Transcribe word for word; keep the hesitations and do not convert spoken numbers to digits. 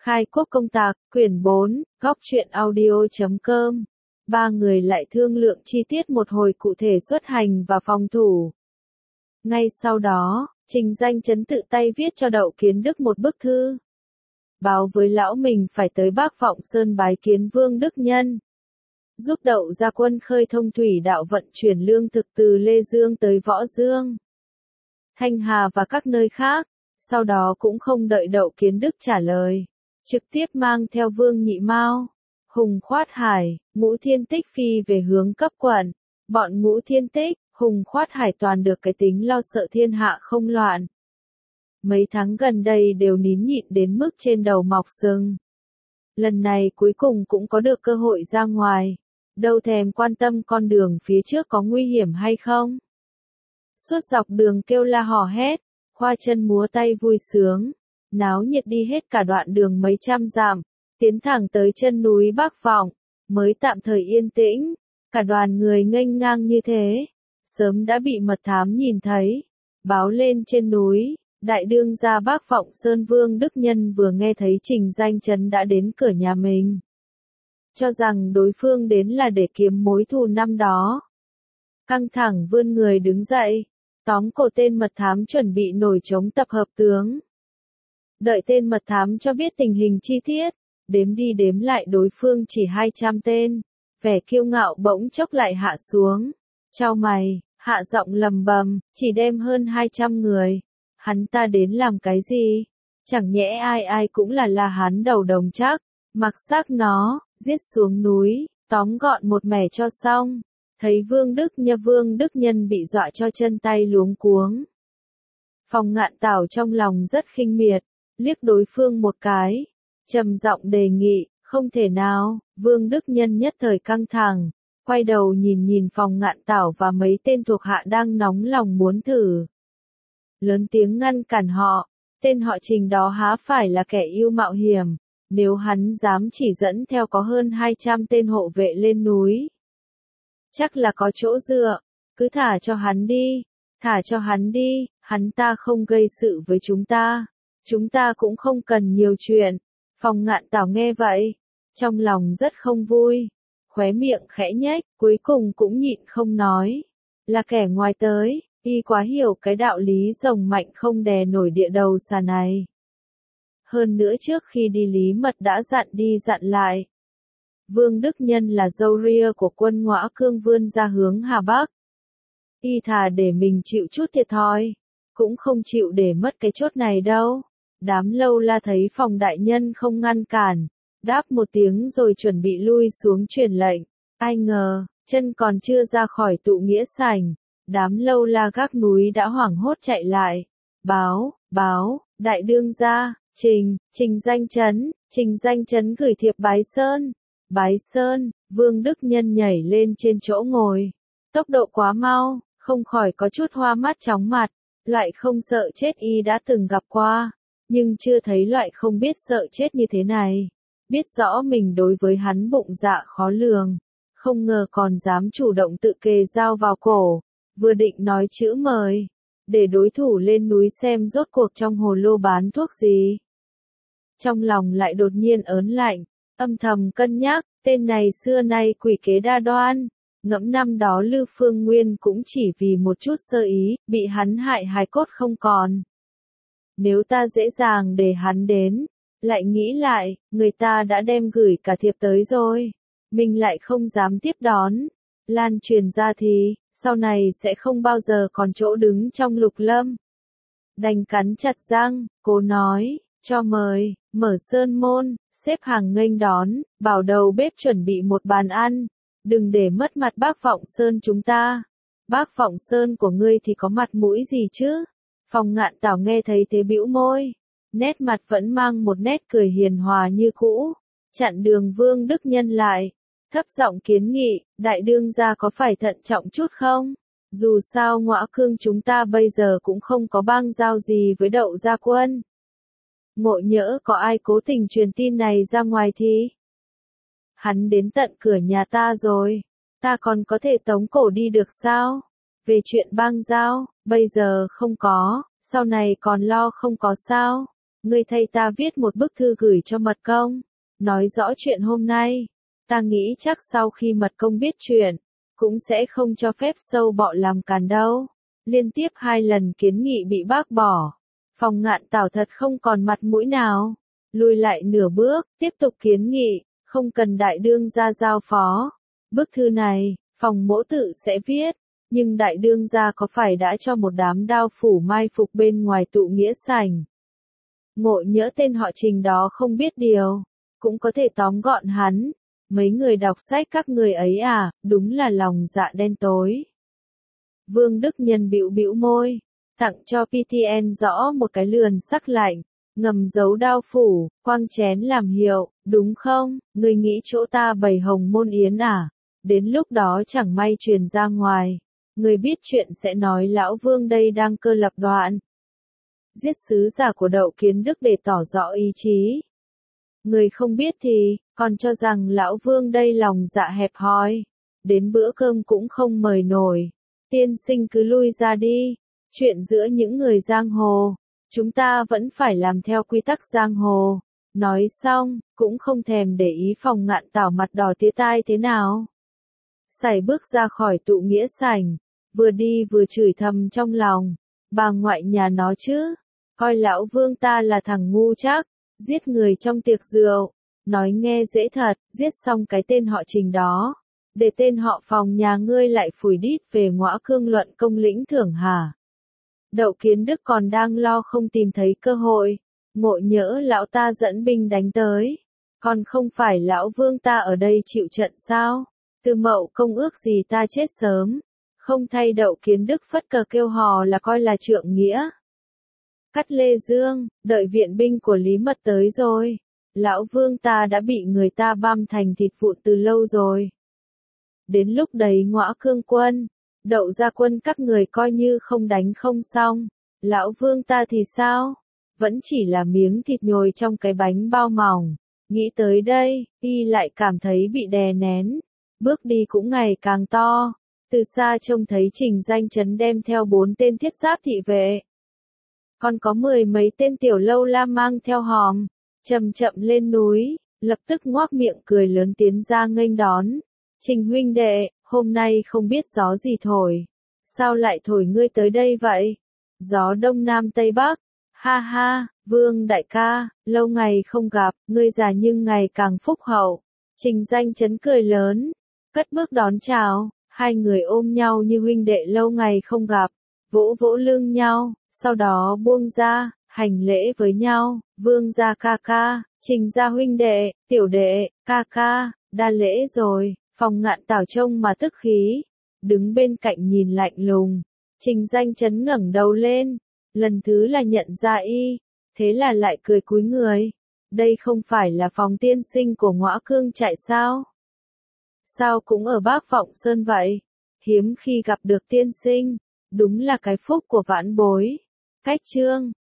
Khai quốc công tạc, quyển bốn, góc truyện audio.com. Ba người lại thương lượng chi tiết một hồi cụ thể xuất hành và phòng thủ. Ngay sau đó, Trình Danh Chấn tự tay viết cho Đậu Kiến Đức một bức thư. Báo với lão mình phải tới Bác Vọng Sơn bái kiến Vương Đức Nhân. Giúp Đậu ra quân khơi thông thủy đạo vận chuyển lương thực từ Lê Dương tới Võ Dương, Thanh Hà và các nơi khác. Sau đó cũng không đợi Đậu Kiến Đức trả lời, trực tiếp mang theo Vương Nhị Mao, Hùng Khoát Hải, Ngũ Thiên Tích phi về hướng cấp quận. Bọn Ngũ Thiên Tích, Hùng Khoát Hải toàn được cái tính lo sợ thiên hạ không loạn. Mấy tháng gần đây đều nín nhịn đến mức trên đầu mọc sừng. Lần này cuối cùng cũng có được cơ hội ra ngoài, đâu thèm quan tâm con đường phía trước có nguy hiểm hay không. Suốt dọc đường kêu la hò hét, khoa chân múa tay vui sướng, náo nhiệt đi hết cả đoạn đường mấy trăm dặm, tiến thẳng tới chân núi Bác Vọng, mới tạm thời yên tĩnh. Cả đoàn người nghênh ngang như thế, sớm đã bị mật thám nhìn thấy, báo lên trên núi. Đại đương gia Bác Vọng Sơn Vương Đức Nhân vừa nghe thấy Trình Danh Chấn đã đến cửa nhà mình, cho rằng đối phương đến là để kiếm mối thù năm đó. Căng thẳng vươn người đứng dậy, tóm cổ tên mật thám chuẩn bị nổi trống tập hợp tướng. Đợi tên mật thám cho biết tình hình chi tiết, đếm đi đếm lại đối phương chỉ hai trăm tên, vẻ kiêu ngạo bỗng chốc lại hạ xuống. Chau mày, hạ giọng lầm bầm, chỉ đem hơn hai trăm người. Hắn ta đến làm cái gì? Chẳng nhẽ ai ai cũng là la hán đầu đồng chắc, mặc xác nó, giết xuống núi, tóm gọn một mẻ cho xong. Thấy Vương Đức Nha Vương Đức Nhân bị dọa cho chân tay luống cuống. Phong Ngạn Tảo trong lòng rất khinh miệt, liếc đối phương một cái, trầm giọng đề nghị, không thể nào. Vương Đức Nhân nhất thời căng thẳng, quay đầu nhìn nhìn Phong Ngạn Tảo và mấy tên thuộc hạ đang nóng lòng muốn thử. Lớn tiếng ngăn cản họ, tên họ Trình đó há phải là kẻ yêu mạo hiểm, nếu hắn dám chỉ dẫn theo có hơn hai trăm tên hộ vệ lên núi. Chắc là có chỗ dựa, cứ thả cho hắn đi, thả cho hắn đi, hắn ta không gây sự với chúng ta, chúng ta cũng không cần nhiều chuyện. Phong Ngạn Tảo nghe vậy, trong lòng rất không vui, khóe miệng khẽ nhếch, cuối cùng cũng nhịn không nói, là kẻ ngoài tới. Y quá hiểu cái đạo lý rồng mạnh không đè nổi địa đầu xà này. Hơn nữa trước khi đi Lý Mật đã dặn đi dặn lại. Vương Đức Nhân là dâu ria của quân Ngõa Cương vươn ra hướng Hà Bắc. Y thà để mình chịu chút thiệt thòi, cũng không chịu để mất cái chốt này đâu. Đám lâu la thấy Phòng đại nhân không ngăn cản, đáp một tiếng rồi chuẩn bị lui xuống truyền lệnh. Ai ngờ, chân còn chưa ra khỏi tụ nghĩa sảnh. Đám lâu la gác núi đã hoảng hốt chạy lại. Báo, báo, đại đương gia, Trình, Trình Danh Chấn, Trình Danh Chấn gửi thiệp bái sơn. Bái sơn, Vương Đức Nhân nhảy lên trên chỗ ngồi. Tốc độ quá mau, không khỏi có chút hoa mắt chóng mặt. Loại không sợ chết y đã từng gặp qua, nhưng chưa thấy loại không biết sợ chết như thế này. Biết rõ mình đối với hắn bụng dạ khó lường, không ngờ còn dám chủ động tự kề dao vào cổ. Vừa định nói chữ mời, để đối thủ lên núi xem rốt cuộc trong hồ lô bán thuốc gì. Trong lòng lại đột nhiên ớn lạnh, âm thầm cân nhắc, tên này xưa nay quỷ kế đa đoan, ngẫm năm đó Lư Phương Nguyên cũng chỉ vì một chút sơ ý, bị hắn hại hài cốt không còn. Nếu ta dễ dàng để hắn đến, lại nghĩ lại, người ta đã đem gửi cả thiệp tới rồi, mình lại không dám tiếp đón, lan truyền ra thì sau này sẽ không bao giờ còn chỗ đứng trong Lục Lâm. Đành cắn chặt răng, cố nói, cho mời, mở sơn môn, xếp hàng nghênh đón, bảo đầu bếp chuẩn bị một bàn ăn, đừng để mất mặt Bác Vọng Sơn chúng ta. Bác Vọng Sơn của ngươi thì có mặt mũi gì chứ? Phong Ngạn Tảo nghe thấy thế bĩu môi, nét mặt vẫn mang một nét cười hiền hòa như cũ, chặn đường Vương Đức Nhân lại. Thấp giọng kiến nghị, đại đương gia có phải thận trọng chút không? Dù sao Ngõa Cương chúng ta bây giờ cũng không có bang giao gì với Đậu gia quân. Ngộ nhỡ có ai cố tình truyền tin này ra ngoài thì... Hắn đến tận cửa nhà ta rồi, ta còn có thể tống cổ đi được sao? Về chuyện bang giao, bây giờ không có, sau này còn lo không có sao? ngươi thay ta viết một bức thư gửi cho mật công, nói rõ chuyện hôm nay. Ta nghĩ chắc sau khi mật công biết chuyện, cũng sẽ không cho phép sâu bọ làm càn đâu. Liên tiếp hai lần kiến nghị bị bác bỏ. Phòng Ngạn Tảo thật không còn mặt mũi nào. Lùi lại nửa bước, tiếp tục kiến nghị, không cần đại đương gia giao phó. Bức thư này, phòng mỗ tự sẽ viết, nhưng đại đương gia có phải đã cho một đám đao phủ mai phục bên ngoài tụ nghĩa sảnh. Ngộ nhỡ tên họ Trình đó không biết điều, cũng có thể tóm gọn hắn. Mấy người đọc sách các người ấy à, đúng là lòng dạ đen tối. Vương Đức Nhân bĩu bĩu môi, tặng cho pê tê en rõ một cái lườn sắc lạnh, ngầm giấu đao phủ, quang chén làm hiệu, đúng không, ngươi nghĩ chỗ ta bày hồng môn yến à, đến lúc đó chẳng may truyền ra ngoài, ngươi biết chuyện sẽ nói lão Vương đây đang cơ lập đoạn. Giết sứ giả của Đậu Kiến Đức để tỏ rõ ý chí. Người không biết thì, còn cho rằng lão Vương đây lòng dạ hẹp hòi, đến bữa cơm cũng không mời nổi. Tiên sinh cứ lui ra đi, chuyện giữa những người giang hồ, chúng ta vẫn phải làm theo quy tắc giang hồ. Nói xong, cũng không thèm để ý Phòng Ngạn Tảo mặt đỏ tía tai thế nào. Sải bước ra khỏi tụ nghĩa sảnh, vừa đi vừa chửi thầm trong lòng, bà ngoại nhà nó chứ, coi lão Vương ta là thằng ngu chắc, giết người trong tiệc rượu, nói nghe dễ thật, giết xong cái tên họ Trình đó. Để tên họ Phòng nhà ngươi lại phủi đít về Ngõa Cương luận công lĩnh thưởng hả? Đậu Kiến Đức còn đang lo không tìm thấy cơ hội, ngộ nhỡ lão ta dẫn binh đánh tới, còn không phải lão Vương ta ở đây chịu trận sao? Từ Mậu Công ước gì ta chết sớm, không thay Đậu Kiến Đức phất cờ kêu hò là coi là trượng nghĩa. Cắt Lê Dương, đợi viện binh của Lý Mật tới rồi, lão Vương ta đã bị người ta băm thành thịt vụn từ lâu rồi. Đến lúc đấy Ngõa Cương quân, Đậu gia quân các người coi như không đánh không xong, lão Vương ta thì sao? Vẫn chỉ là miếng thịt nhồi trong cái bánh bao mỏng. Nghĩ tới đây, y lại cảm thấy bị đè nén, bước đi cũng ngày càng to. Từ xa trông thấy Trình Danh Chấn đem theo bốn tên thiết giáp thị vệ, còn có mười mấy tên tiểu lâu la mang theo hòm, chậm chậm lên núi, lập tức ngoác miệng cười lớn tiến ra nghênh đón. Trình huynh đệ, hôm nay không biết gió gì thổi, sao lại thổi ngươi tới đây vậy? Gió đông nam tây bắc, ha ha, Vương đại ca, lâu ngày không gặp, ngươi già nhưng ngày càng phúc hậu. Trình Danh Chấn cười lớn, cất bước đón chào, hai người ôm nhau như huynh đệ lâu ngày không gặp, vỗ vỗ lưng nhau, sau đó buông ra, hành lễ với nhau, Vương gia ca ca, Trình gia huynh đệ, tiểu đệ, ca ca, đa lễ rồi. Phòng Ngạn Tảo trông mà tức khí, đứng bên cạnh nhìn lạnh lùng. Trình Danh Chấn ngẩng đầu lên, lần thứ là nhận ra y, thế là lại cười cúi người. Đây không phải là Phòng tiên sinh của Ngõa Cương chạy sao? Sao cũng ở Bác Vọng Sơn vậy? Hiếm khi gặp được tiên sinh, đúng là cái phúc của vãn bối. Cách chương